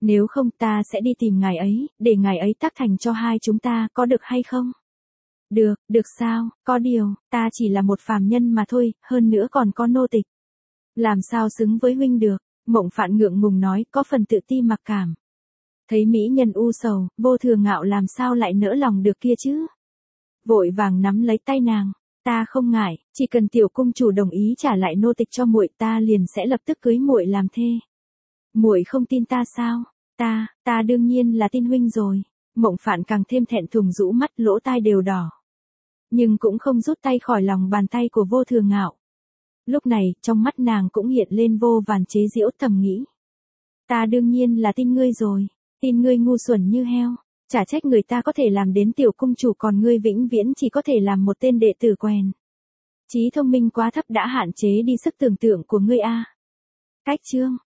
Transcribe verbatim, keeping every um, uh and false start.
Nếu không ta sẽ đi tìm ngài ấy, để ngài ấy tác thành cho hai chúng ta, có được hay không? Được, được sao, có điều, ta chỉ là một phàm nhân mà thôi, hơn nữa còn có nô tịch. Làm sao xứng với huynh được? Mộng Phạn ngượng ngùng nói, có phần tự ti mặc cảm. Thấy mỹ nhân u sầu, Vô Thường Ngạo làm sao lại nỡ lòng được kia chứ? Vội vàng nắm lấy tay nàng, ta không ngại, chỉ cần tiểu cung chủ đồng ý trả lại nô tịch cho muội, ta liền sẽ lập tức cưới muội làm thê. Muội không tin ta sao? Ta, ta đương nhiên là tin huynh rồi. Mộng Phạn càng thêm thẹn thùng rũ mắt, lỗ tai đều đỏ. Nhưng cũng không rút tay khỏi lòng bàn tay của Vô Thường Ngạo. Lúc này, trong mắt nàng cũng hiện lên vô vàn chế giễu, thầm nghĩ. Ta đương nhiên là tin ngươi rồi, tin ngươi ngu xuẩn như heo, chả trách người ta có thể làm đến tiểu cung chủ còn ngươi vĩnh viễn chỉ có thể làm một tên đệ tử quèn. Trí thông minh quá thấp đã hạn chế đi sức tưởng tượng của ngươi a. Cách chương